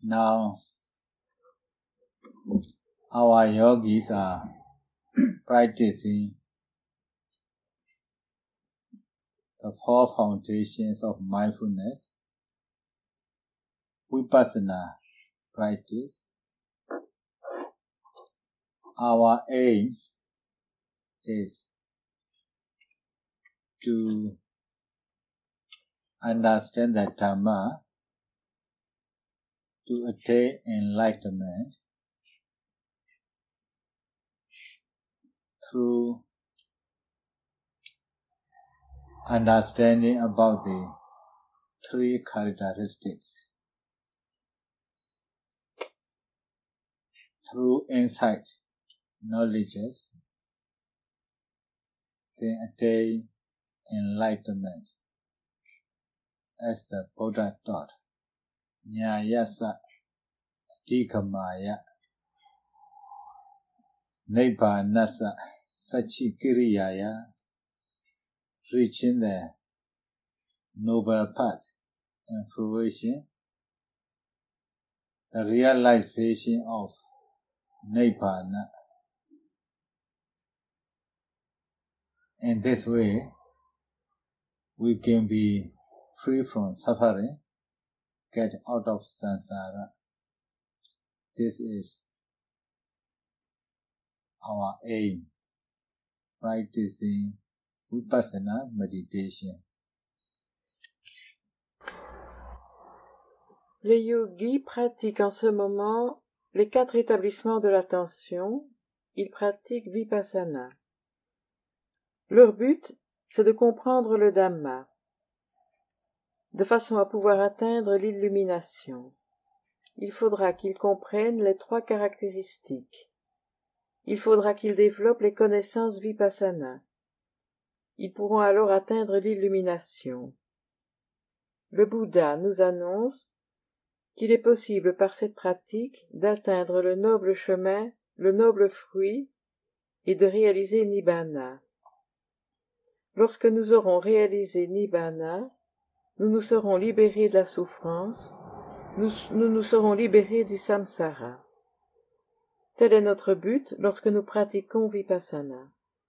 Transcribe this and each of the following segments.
Now, our yogis are practicing the four foundations of mindfulness, vipassana practice. Our aim is to understand the Dhamma, to attain enlightenment through understanding about the three characteristics. Through insight, knowledges, then attain enlightenment, as the Buddha taught. Nyayasa Adhigamaya Nibbānassa Sachikiriyaya, reaching the noble path and fruition, the realization of Nibbāna. In this way, we can be free from suffering, get out of samsara. This is our aim, practicing vipassana meditation. Les yogis pratiquent en ce moment les 4 établissements de l'attention. Ils pratiquent vipassana. Leur but, c'est de comprendre le Dhamma, de façon à pouvoir atteindre l'illumination. Il faudra qu'ils comprennent les 3 caractéristiques. Il faudra qu'ils développent les connaissances vipassana. Ils pourront alors atteindre l'illumination. Le Bouddha nous annonce qu'il est possible par cette pratique d'atteindre le noble chemin, le noble fruit, et de réaliser Nibbāna. Lorsque nous aurons réalisé Nibbāna, nous nous serons libérés de la souffrance, nous nous serons libérés du samsara. Tel est notre but lorsque nous pratiquons vipassana.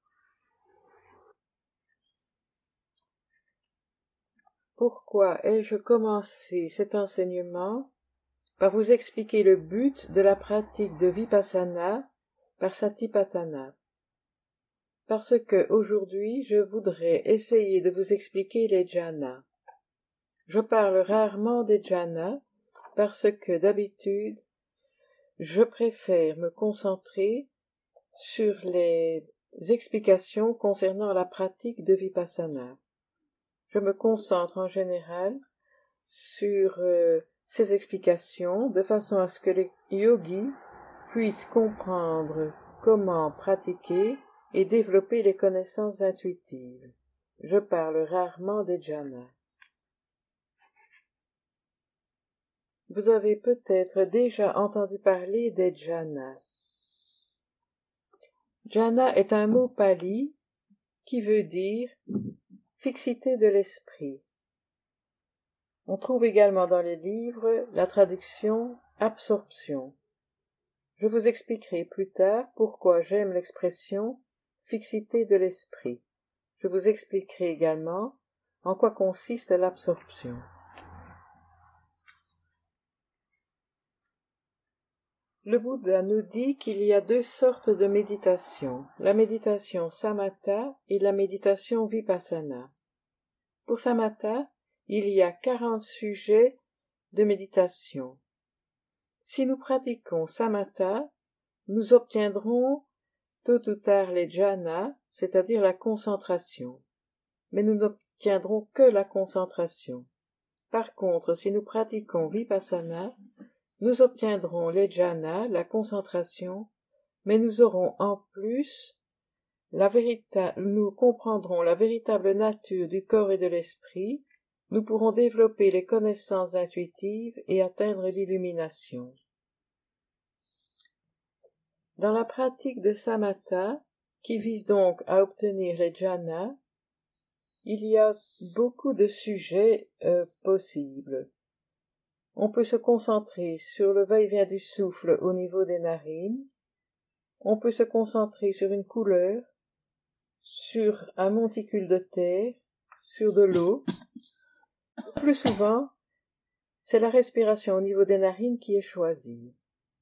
Pourquoi ai-je commencé cet enseignement par vous expliquer le but de la pratique de vipassana par Satipatthana? Parce que aujourd'hui je voudrais essayer de vous expliquer les jhanas. Je parle rarement des jhanas parce que d'habitude je préfère me concentrer sur les explications concernant la pratique de vipassana. Je me concentre en général sur ces explications de façon à ce que les yogis puissent comprendre comment pratiquer et développer les connaissances intuitives. Je parle rarement des jhanas. Vous avez peut-être déjà entendu parler des jhanas. Jhana est un mot pali qui veut dire fixité de l'esprit. On trouve également dans les livres la traduction absorption. Je vous expliquerai plus tard pourquoi j'aime l'expression fixité de l'esprit. Je vous expliquerai également en quoi consiste l'absorption. Le Bouddha nous dit qu'il y a 2 sortes de méditation, la méditation samatha et la méditation vipassana. Pour samatha, il y a 40 sujets de méditation. Si nous pratiquons samatha, nous obtiendrons tôt ou tard les jhanas, c'est-à-dire la concentration. Mais nous n'obtiendrons que la concentration. Par contre, si nous pratiquons vipassana, nous obtiendrons les jhanas, la concentration, mais nous aurons en plus nous comprendrons la véritable nature du corps et de l'esprit, nous pourrons développer les connaissances intuitives et atteindre l'illumination. Dans la pratique de samatha, qui vise donc à obtenir les jhanas, il y a beaucoup de sujets possibles. On peut se concentrer sur le va-et-vient du souffle au niveau des narines. On peut se concentrer sur une couleur, sur un monticule de terre, sur de l'eau. Plus souvent, c'est la respiration au niveau des narines qui est choisie.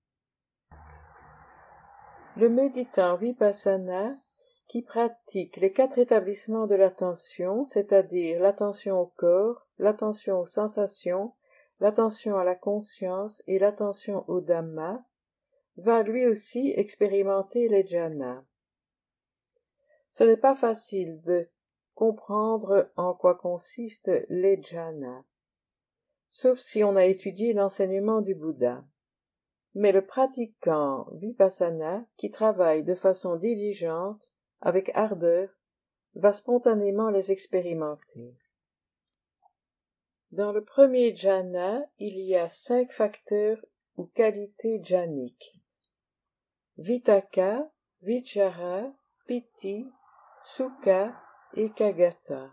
Le méditant vipassana, qui pratique les 4 établissements de l'attention, c'est-à-dire l'attention au corps, l'attention aux sensations, l'attention à la conscience et l'attention au Dhamma, va lui aussi expérimenter les jhanas. Ce n'est pas facile de comprendre en quoi consistent les jhanas, sauf si on a étudié l'enseignement du Bouddha. Mais le pratiquant vipassana, qui travaille de façon diligente, avec ardeur, va spontanément les expérimenter. Dans le premier jhana, il y a 5 facteurs ou qualités jhaniques. Vitakka, Vichara, Piti, Sukha et Kagata.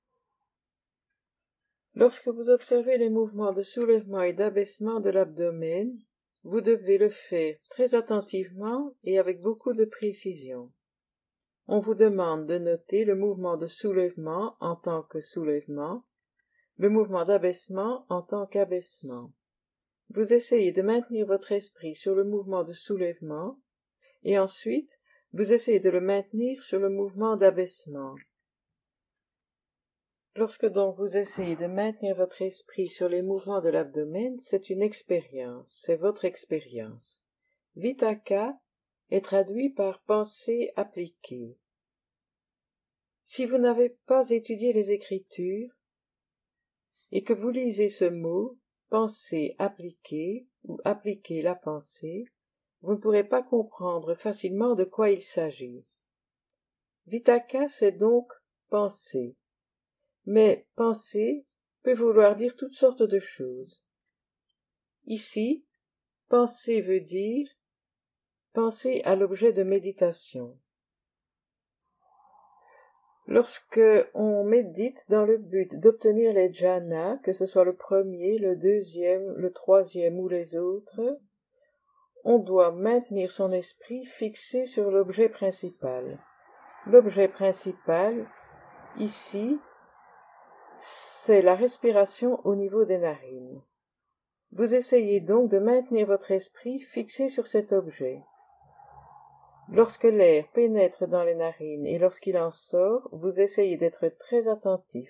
Lorsque vous observez les mouvements de soulèvement et d'abaissement de l'abdomen, vous devez le faire très attentivement et avec beaucoup de précision. On vous demande de noter le mouvement de soulèvement en tant que soulèvement, le mouvement d'abaissement en tant qu'abaissement. Vous essayez de maintenir votre esprit sur le mouvement de soulèvement et ensuite vous essayez de le maintenir sur le mouvement d'abaissement. Lorsque donc vous essayez de maintenir votre esprit sur les mouvements de l'abdomen, c'est une expérience, c'est votre expérience. Vitakka est traduit par pensée appliquée. Si vous n'avez pas étudié les Écritures et que vous lisez ce mot, pensée appliquée ou appliquer la pensée, vous ne pourrez pas comprendre facilement de quoi il s'agit. Vitakka, c'est donc penser. Mais penser peut vouloir dire toutes sortes de choses. Ici, penser veut dire penser à l'objet de méditation. Lorsque on médite dans le but d'obtenir les jhanas, que ce soit le premier, le deuxième, le troisième ou les autres, on doit maintenir son esprit fixé sur l'objet principal. L'objet principal, ici, c'est la respiration au niveau des narines. Vous essayez donc de maintenir votre esprit fixé sur cet objet. Lorsque l'air pénètre dans les narines et lorsqu'il en sort, vous essayez d'être très attentif.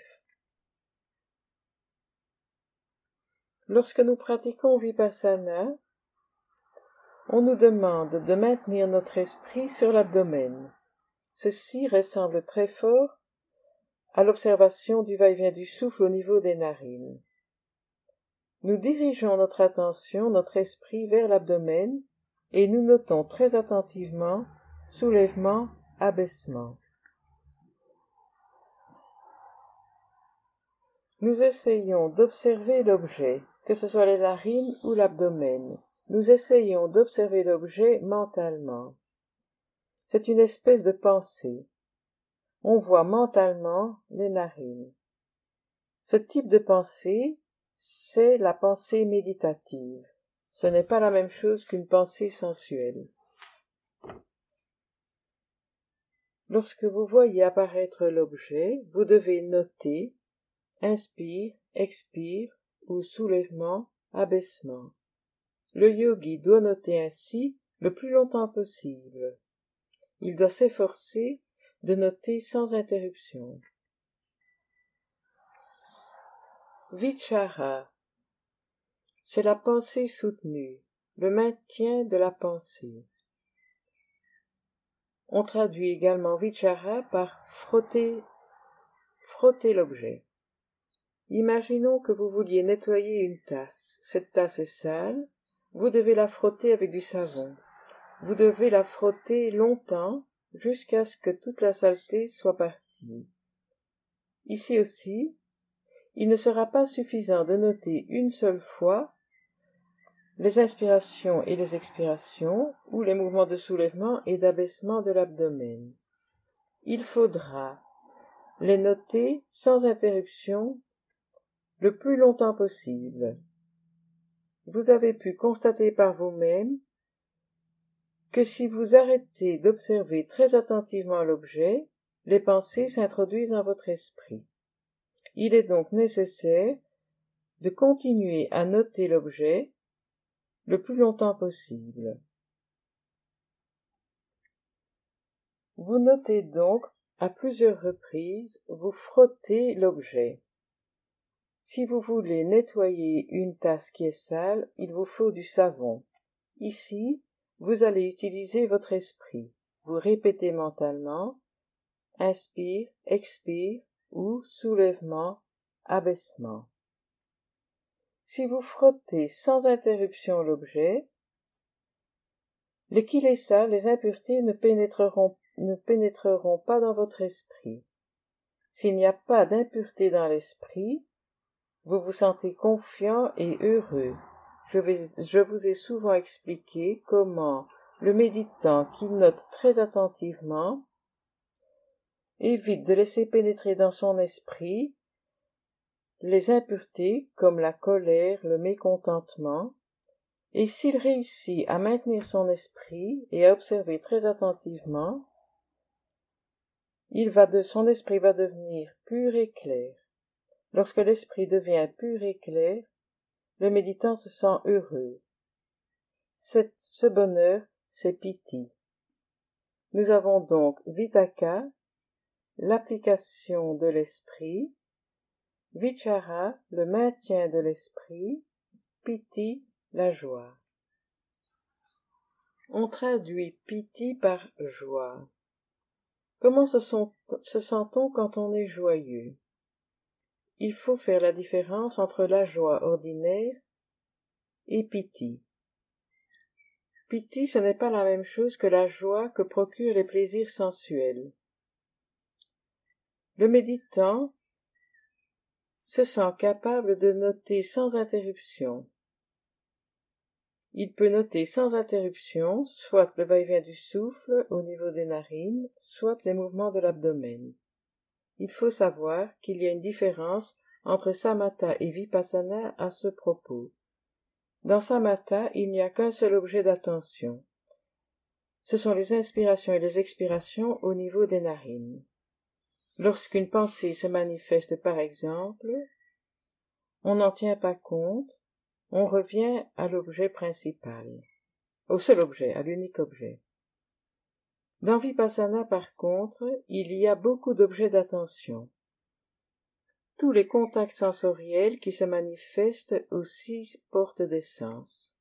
Lorsque nous pratiquons vipassana, on nous demande de maintenir notre esprit sur l'abdomen. Ceci ressemble très fort à l'observation du va-et-vient du souffle au niveau des narines. Nous dirigeons notre attention, notre esprit vers l'abdomen et nous notons très attentivement soulèvement, abaissement. Nous essayons d'observer l'objet, que ce soit les narines ou l'abdomen. Nous essayons d'observer l'objet mentalement. C'est une espèce de pensée. On voit mentalement les narines. Ce type de pensée, c'est la pensée méditative. Ce n'est pas la même chose qu'une pensée sensuelle. Lorsque vous voyez apparaître l'objet, vous devez noter inspire, expire ou soulèvement, abaissement. Le yogi doit noter ainsi le plus longtemps possible. Il doit s'efforcer de noter sans interruption. Vichara, c'est la pensée soutenue, le maintien de la pensée. On traduit également vichara par frotter l'objet. Imaginons que vous vouliez nettoyer une tasse. Cette tasse est sale, vous devez la frotter avec du savon. Vous devez la frotter longtemps jusqu'à ce que toute la saleté soit partie. Ici aussi, il ne sera pas suffisant de noter une seule fois les inspirations et les expirations ou les mouvements de soulèvement et d'abaissement de l'abdomen. Il faudra les noter sans interruption le plus longtemps possible. vous avez pu constater par vous-même que si vous arrêtez d'observer très attentivement l'objet, les pensées s'introduisent dans votre esprit. Il est donc nécessaire de continuer à noter l'objet le plus longtemps possible. Vous notez donc à plusieurs reprises, vous frottez l'objet. Si vous voulez nettoyer une tasse qui est sale, il vous faut du savon. Ici, vous allez utiliser votre esprit. Vous répétez mentalement inspire, expire ou soulèvement, abaissement. Si vous frottez sans interruption l'objet, les kilesas, les impuretés ne pénétreront pas dans votre esprit. S'il n'y a pas d'impureté dans l'esprit, vous vous sentez confiant et heureux. Je vous ai souvent expliqué comment le méditant qui note très attentivement évite de laisser pénétrer dans son esprit les impuretés comme la colère, le mécontentement, et s'il réussit à maintenir son esprit et à observer très attentivement, son esprit va devenir pur et clair. Lorsque l'esprit devient pur et clair, le méditant se sent heureux. Ce bonheur, c'est piti. Nous avons donc vitaka, l'application de l'esprit, vichara, le maintien de l'esprit, piti, la joie. On traduit piti par joie. Comment se sent-on quand on est joyeux? Il faut faire la différence entre la joie ordinaire et piti. Piti, ce n'est pas la même chose que la joie que procurent les plaisirs sensuels. Le méditant se sent capable de noter sans interruption. Il peut noter sans interruption soit le va-et-vient du souffle au niveau des narines, soit les mouvements de l'abdomen. Il faut savoir qu'il y a une différence entre samatha et vipassana à ce propos. Dans samatha, il n'y a qu'un seul objet d'attention. Ce sont les inspirations et les expirations au niveau des narines. Lorsqu'une pensée se manifeste par exemple, on n'en tient pas compte, on revient à l'objet principal, au seul objet, à l'unique objet. Dans Vipassana, par contre, il y a beaucoup d'objets d'attention. Tous les contacts sensoriels qui se manifestent aussi portent des sens.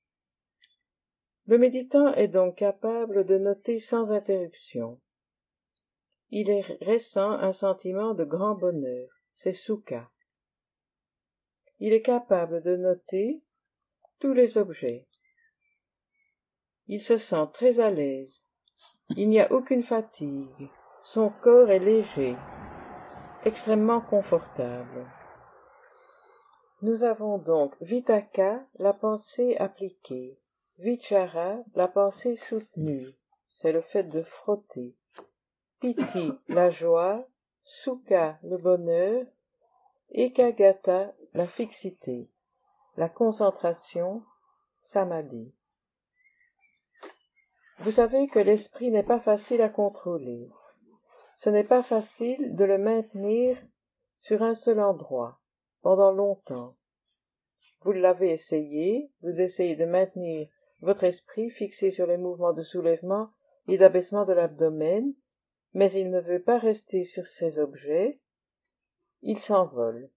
Le méditant est donc capable de noter sans interruption. Il ressent un sentiment de grand bonheur, c'est sukha. Il est capable de noter tous les objets. Il se sent très à l'aise. Il n'y a aucune fatigue. Son corps est léger, extrêmement confortable. Nous avons donc vitaka, la pensée appliquée, vichara, la pensée soutenue, c'est le fait de frotter, piti, la joie, sukha, le bonheur, ekagata, la fixité, la concentration, samadhi. Vous savez que l'esprit n'est pas facile à contrôler. Ce n'est pas facile de le maintenir sur un seul endroit, pendant longtemps. Vous l'avez essayé, vous essayez de maintenir votre esprit fixé sur les mouvements de soulèvement et d'abaissement de l'abdomen, mais il ne veut pas rester sur ces objets, il s'envole.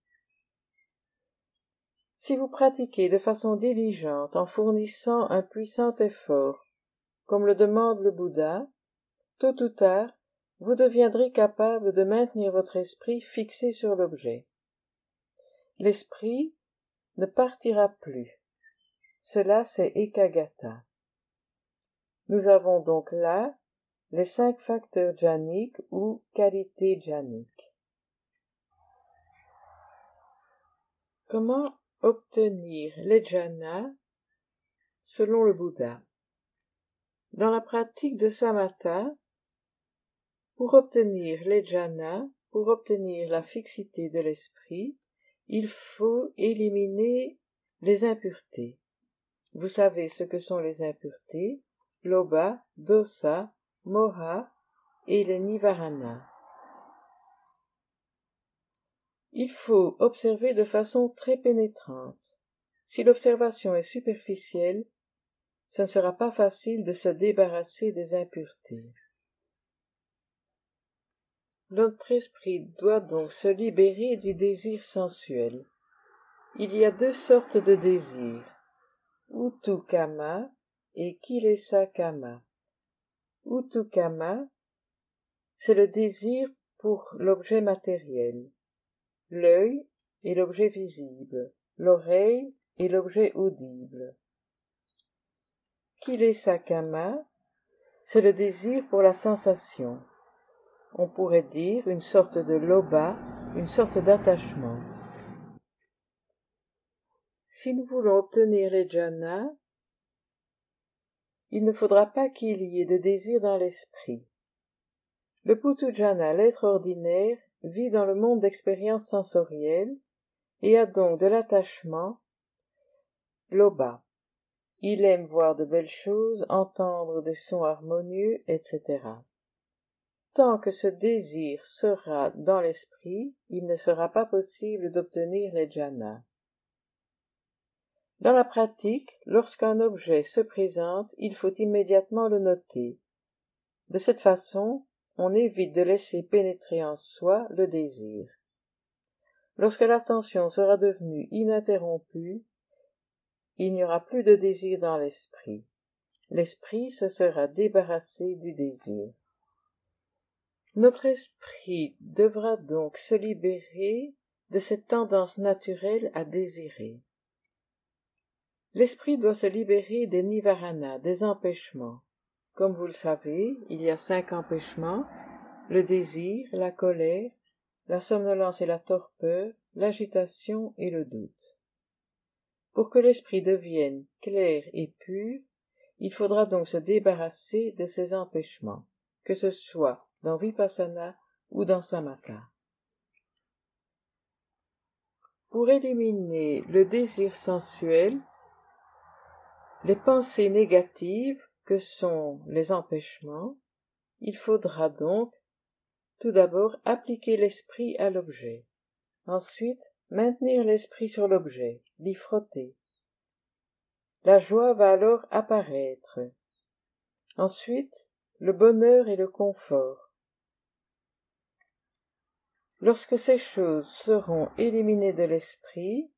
Si vous pratiquez de façon diligente en fournissant un puissant effort, comme le demande le Bouddha, tôt ou tard, vous deviendrez capable de maintenir votre esprit fixé sur l'objet. L'esprit ne partira plus. Cela, c'est ekagata. Nous avons donc là les 5 facteurs djhaniques ou qualités djhaniques. Comment obtenir les jhanas selon le Bouddha? Dans la pratique de samatha, pour obtenir les jhanas, pour obtenir la fixité de l'esprit, il faut éliminer Les impuretés. Vous savez ce que sont les impuretés, lobha, dosa, moha et les nivarana. Il faut observer de façon très pénétrante. Si l'observation est superficielle, ce ne sera pas facile de se débarrasser des impuretés. Notre esprit doit donc se libérer du désir sensuel. Il y a deux sortes de désirs, Utukama et Kilesa-kama. Utukama, c'est le désir pour l'objet matériel, l'œil est l'objet visible, l'oreille est l'objet audible. Kilesa-kama, c'est le désir pour la sensation. On pourrait dire une sorte de lobha, une sorte d'attachement. Si nous voulons obtenir les jhanas, il ne faudra pas qu'il y ait de désir dans l'esprit. Le puthujjana, l'être ordinaire, vit dans le monde d'expérience sensorielle et a donc de l'attachement, lobha. Il aime voir de belles choses, entendre des sons harmonieux, etc. Tant que ce désir sera dans l'esprit, il ne sera pas possible d'obtenir les jhanas. Dans la pratique, lorsqu'un objet se présente, il faut immédiatement le noter. De cette façon, on évite de laisser pénétrer en soi le désir. Lorsque l'attention sera devenue ininterrompue, il n'y aura plus de désir dans l'esprit. L'esprit se sera débarrassé du désir. Notre esprit devra donc se libérer de cette tendance naturelle à désirer. L'esprit doit se libérer des nivarana, des empêchements. Comme vous le savez, il y a 5 empêchements, le désir, la colère, la somnolence et la torpeur, l'agitation et le doute. Pour que l'esprit devienne clair et pur, il faudra donc se débarrasser de ces empêchements, que ce soit dans Vipassana ou dans Samatha. Pour éliminer le désir sensuel, les pensées négatives que sont les empêchements, il faudra donc tout d'abord appliquer l'esprit à l'objet, ensuite maintenir l'esprit sur l'objet, l'y frotter. La joie va alors apparaître. Ensuite, le bonheur et le confort. Lorsque ces choses seront éliminées de l'esprit,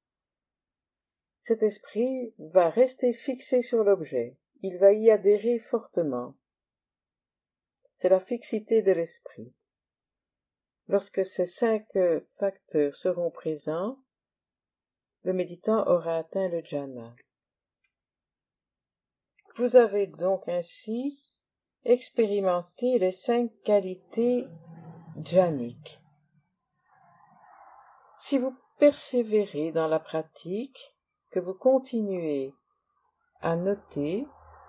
cet esprit va rester fixé sur l'objet, il va y adhérer fortement. C'est la fixité de l'esprit. Lorsque ces 5 facteurs seront présents, le méditant aura atteint le jhana. Vous avez donc ainsi expérimenté les 5 qualités jhaniques. Si vous persévérez dans la pratique, que vous continuez à noter,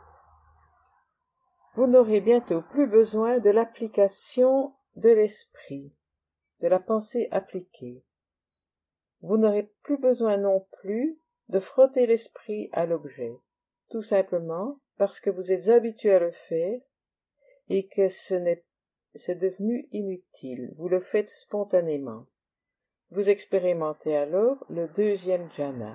vous n'aurez bientôt plus besoin de l'application de l'esprit, de la pensée appliquée. Vous n'aurez plus besoin non plus de frotter l'esprit à l'objet, tout simplement parce que vous êtes habitué à le faire et que c'est devenu inutile, vous le faites spontanément. Vous expérimentez alors le 2e jhana.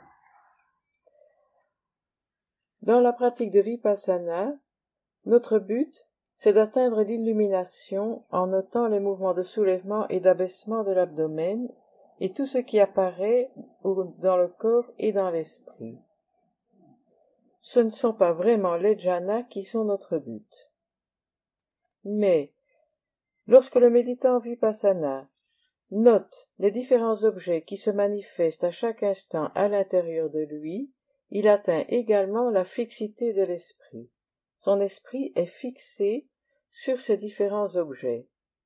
Dans la pratique de Vipassana, notre but, c'est d'atteindre l'illumination en notant les mouvements de soulèvement et d'abaissement de l'abdomen et tout ce qui apparaît dans le corps et dans l'esprit. Ce ne sont pas vraiment les jhanas qui sont notre but. Mais, lorsque le méditant Vipassana note les différents objets qui se manifestent à chaque instant à l'intérieur de lui, il atteint également la fixité de l'esprit. Son esprit est fixé sur ces différents objets.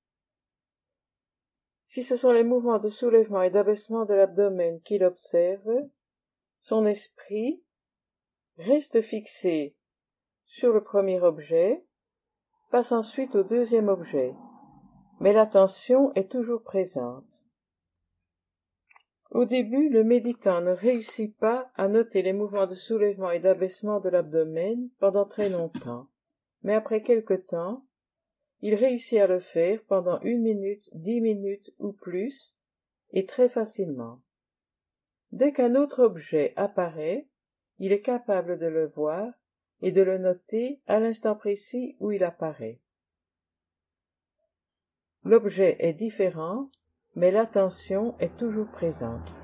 Si ce sont les mouvements de soulèvement et d'abaissement de l'abdomen qu'il observe, son esprit reste fixé sur le premier objet, passe ensuite au 2e objet, mais l'attention est toujours présente. Au début, le méditant ne réussit pas à noter les mouvements de soulèvement et d'abaissement de l'abdomen pendant très longtemps, mais après quelque temps, il réussit à le faire pendant 1 minute, 10 minutes ou plus, et très facilement. Dès qu'un autre objet apparaît, il est capable de le voir et de le noter à l'instant précis où il apparaît. L'objet est différent, mais l'attention est toujours présente.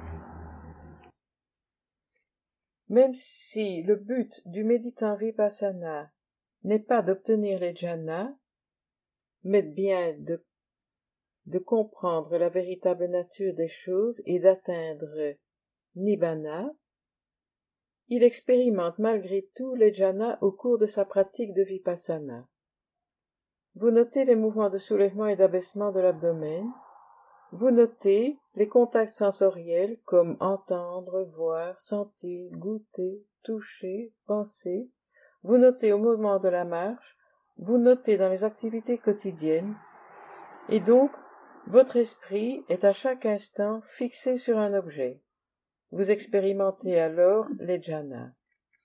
Même si le but du méditant vipassana n'est pas d'obtenir les jhanas, mais bien de comprendre la véritable nature des choses et d'atteindre nibbana, il expérimente malgré tout les jhanas au cours de sa pratique de vipassana. Vous notez les mouvements de soulèvement et d'abaissement de l'abdomen, vous notez les contacts sensoriels comme entendre, voir, sentir, goûter, toucher, penser, vous notez au moment de la marche, vous notez dans les activités quotidiennes, et donc votre esprit est à chaque instant fixé sur un objet. Vous expérimentez alors les jhanas.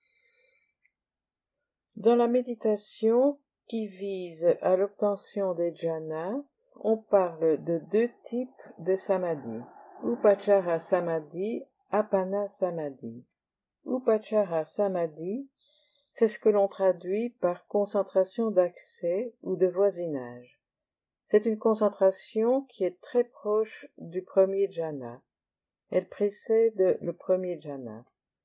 Dans la méditation qui vise à l'obtention des jhanas, on parle de 2 types de samadhi, upachara samadhi, appana samadhi. Upachara samadhi, c'est ce que l'on traduit par concentration d'accès ou de voisinage. C'est une concentration qui est très proche du premier jhana. Elle précède le premier jhana.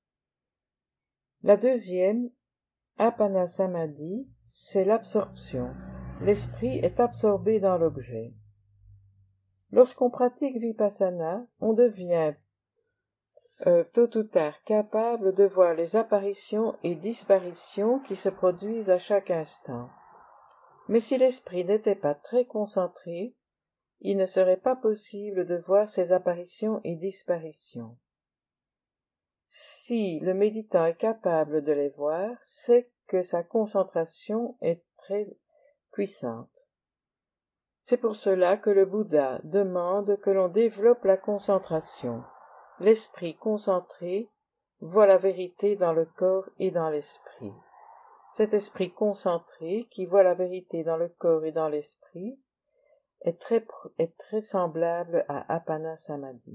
La deuxième, appana samadhi, c'est l'absorption. L'esprit est absorbé dans l'objet. Lorsqu'on pratique vipassana, on devient tôt ou tard capable de voir les apparitions et disparitions qui se produisent à chaque instant. Mais si l'esprit n'était pas très concentré, il ne serait pas possible de voir ces apparitions et disparitions. Si le méditant est capable de les voir, c'est que sa concentration est très puissante. C'est pour cela que le Bouddha demande que l'on développe la concentration. L'esprit concentré voit la vérité dans le corps et dans l'esprit. Cet esprit concentré qui voit la vérité dans le corps et dans l'esprit est très semblable à Appana Samadhi.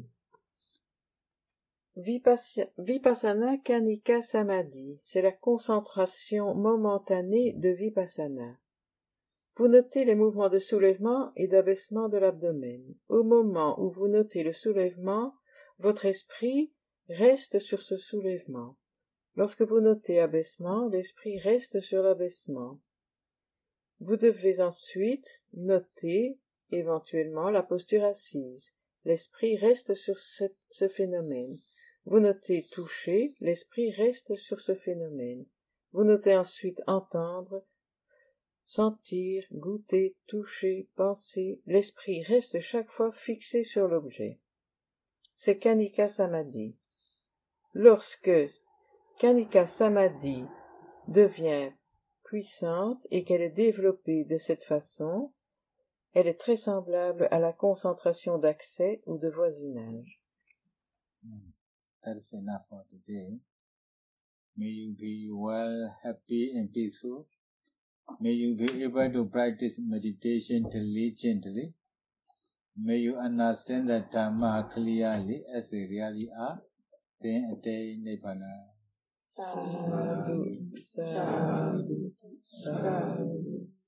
Vipassana Kanika Samadhi, c'est la concentration momentanée de Vipassana. Vous notez les mouvements de soulèvement et d'abaissement de l'abdomen. Au moment où vous notez le soulèvement, votre esprit reste sur ce soulèvement. Lorsque vous notez abaissement, l'esprit reste sur l'abaissement. Vous devez ensuite noter éventuellement la posture assise. L'esprit reste sur ce phénomène. Vous notez toucher, l'esprit reste sur ce phénomène. Vous notez ensuite entendre, sentir, goûter, toucher, penser, l'esprit reste chaque fois fixé sur l'objet. C'est Kanika Samadhi. Lorsque Kanika Samadhi devient puissante et qu'elle est développée de cette façon, elle est très semblable à la concentration d'accès ou de voisinage. That is enough for today. May you be well, happy and peaceful. May you be able to practice meditation diligently. May you understand the Dhamma clearly as they really are. Then attain Nibbana. Sadhu, sadhu, sadhu.